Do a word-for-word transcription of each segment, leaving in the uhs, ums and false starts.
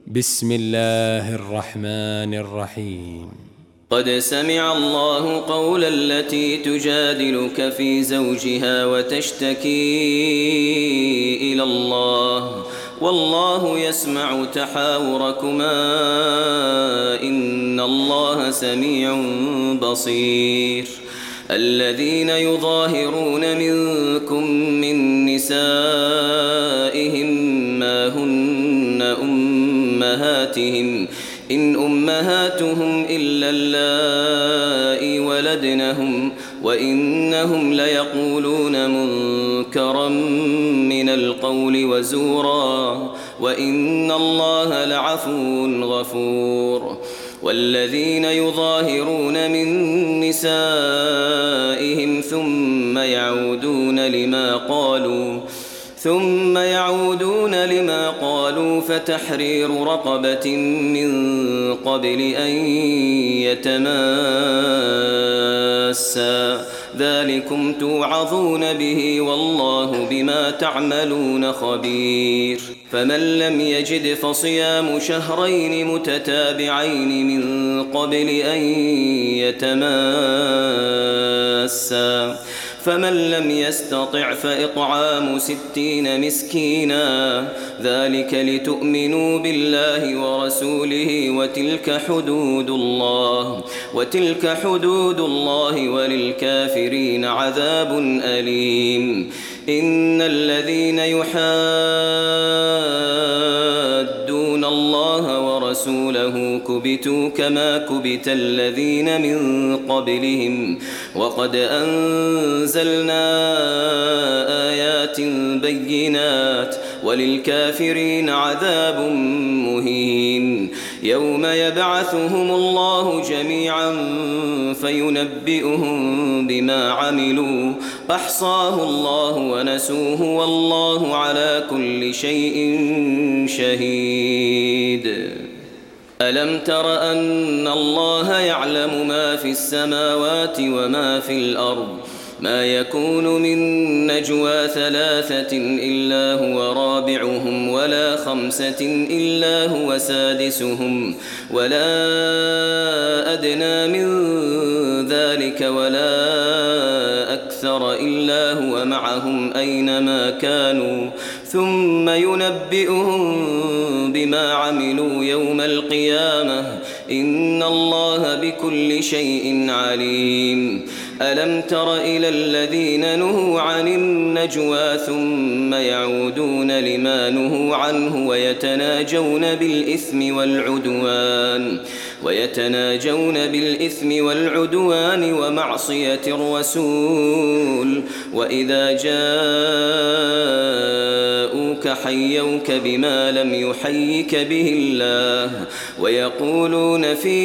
بسم الله الرحمن الرحيم. قد سمع الله قول التي تجادلك في زوجها وتشتكي إلى الله والله يسمع تحاوركما إن الله سميع بصير. الذين يظاهرون منكم من نسائهم ما هن أمهاتهم إن أمهاتهم إلا اللائي ولدنهم وإنهم ليقولون منكرا من القول وزورا وإن الله لعفو غفور. والذين يظاهرون من نسائهم ثم يعودون لما قالوا ثم يعودون لما قالوا فتحرير رقبة من قبل أن يتماسا ذلكم توعظون به والله بما تعملون خبير. فمن لم يجد فصيام شهرين متتابعين من قبل أن يتماسا فمن لم يستطع فإطعام ستين مسكينا ذلك لتؤمنوا بالله ورسوله وتلك حدود الله وتلك حدود الله وللكافرين عذاب أليم. إن الذين يحادون الله ورسوله كبتوا كما كبت الذين من قبلهم وقد أنزلنا آيات بينات وللكافرين عذاب مهين. يوم يبعثهم الله جميعا فينبئهم بما عملوا أحصاه الله ونسوه والله على كل شيء شهيد. ألم تر أن الله يعلم ما في السماوات وما في الأرض ما يكون من نجوى ثلاثة إلا هو رابعهم ولا خمسة إلا هو سادسهم ولا أدنى من ذلك ولا أكثر إلا هو معهم أينما كانوا ثم ينبئهم بما عملوا يوم القيامة إن الله بكل شيء عليم. ألم تر إلى الذين نهوا عن النجوى ثم يعودون لما نهوا عنه ويتناجون بالإثم والعدوان ويتناجون بالإثم والعدوان ومعصية الرسول وإذا جاءوك حيوك بما لم يحيك به الله ويقولون في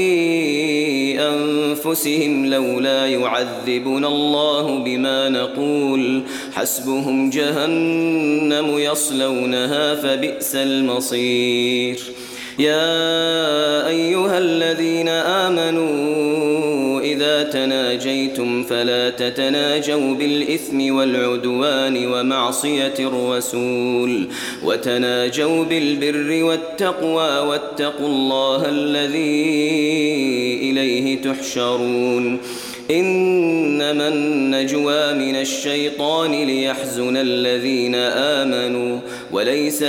أنفسهم لولا يعذبنا الله بما نقول حسبهم جهنم يصلونها فبئس المصير. يا أيها الذين آمنوا إذا تناجيتم فلا تتناجوا بالإثم والعدوان ومعصية الرسول وتناجوا بالبر والتقوى واتقوا الله الذي إليه تحشرون. إنما النجوى من الشيطان ليحزن الذين آمنوا وليس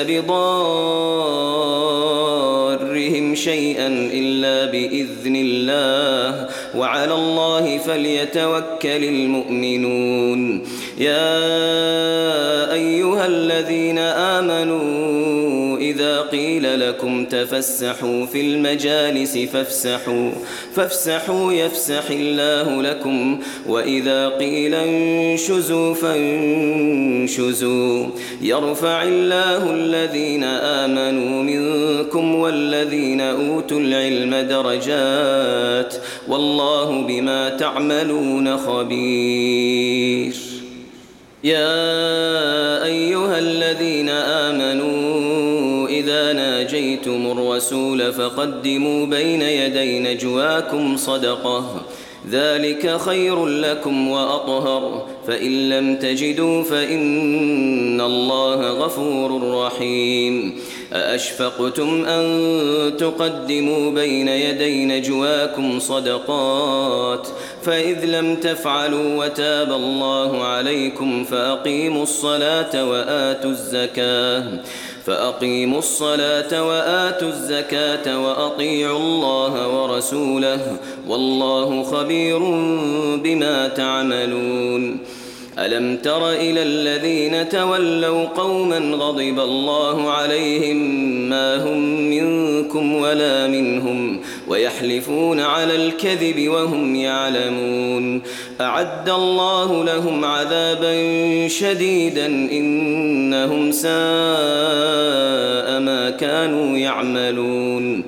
بضارهم شيئا إلا بإذن الله وعلى الله فليتوكل المؤمنون. يا أيها الذين آمنوا إذا قيل لكم تفسحوا في المجالس فافسحوا فافسحوا يفسح الله لكم وإذا قيل انشزوا فانشزوا يرفع الله الذين آمنوا منكم والذين أوتوا العلم درجات والله بما تعملون خبير. يا أيها الذين آمنوا إذا ناجيتم الرسول فقدموا بين يدي نجواكم صدقة ذلك خير لكم وأطهر فإن لم تجدوا فإن الله غفور رحيم. أأشفقتم أن تقدموا بين يدي نجواكم صدقات فإذ لم تفعلوا وتاب الله عليكم فأقيموا الصلاة وآتوا الزكاة فأقيموا الصلاة وآتوا الزكاة وأطيعوا الله ورسوله والله خبير بما تعملون. ألم تر إلى الذين تولوا قوما غضب الله عليهم ما هم منكم ولا منهم ويحلفون على الكذب وهم يعلمون أعد الله لهم عذابا شديدا إنهم ساء ما كانوا يعملون.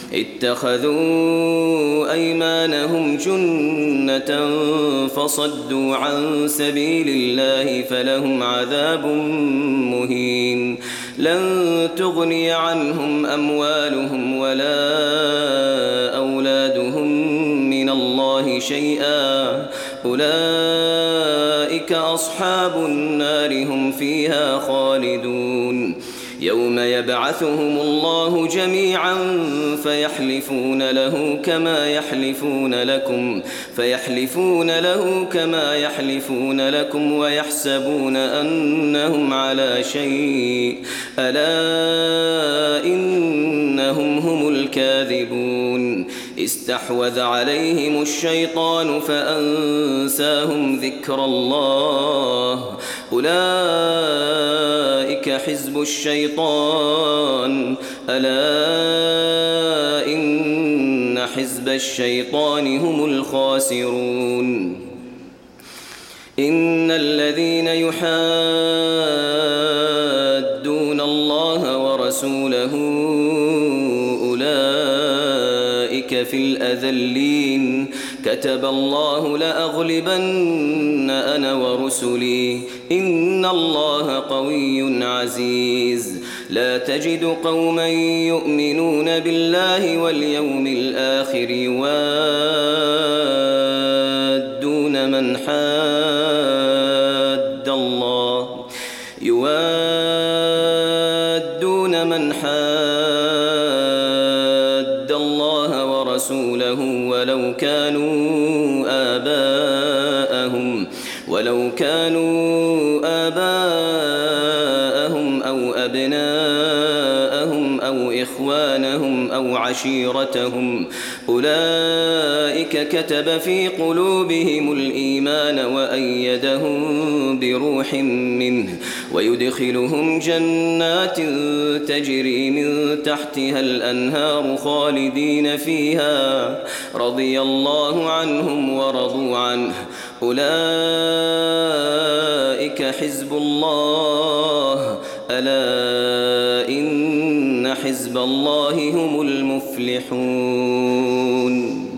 اتخذوا أيمانهم جنة فصدوا عن سبيل الله فلهم عذاب مهين. لن تغني عنهم أموالهم ولا أولادهم من الله شيئا أولئك أصحاب النار هم فيها خالدون. يوم يبعثهم الله جميعا فيحلفون له كما يحلفون لكم فيحلفون له كما يحلفون لكم ويحسبون أنهم على شيء ألا إنهم هم الكاذبون. استحوذ عليهم الشيطان فأنساهم ذكر الله أولئك حزب الشيطان ألا إن حزب الشيطان هم الخاسرون. إن الذين يحادون الله ورسوله أولئك في الأذلين كتب الله لأغلبن أنا ورسلي إن الله قوي عزيز. لا تجد قوما يؤمنون بالله واليوم الآخر يوادون من حاد الله يوادون من حاد الله ورسوله ولو كانوا آباءهم ولو كانوا آباءهم أو أبناءهم أو إخوانهم أو عشيرتهم أولئك كتب في قلوبهم الإيمان وأيدهم بروح منه ويدخلهم جنات تجري من تحتها الأنهار خالدين فيها رضي الله عنهم ورضوا عنه أولئك حزب الله ألا إن حزب الله هم المفلحون.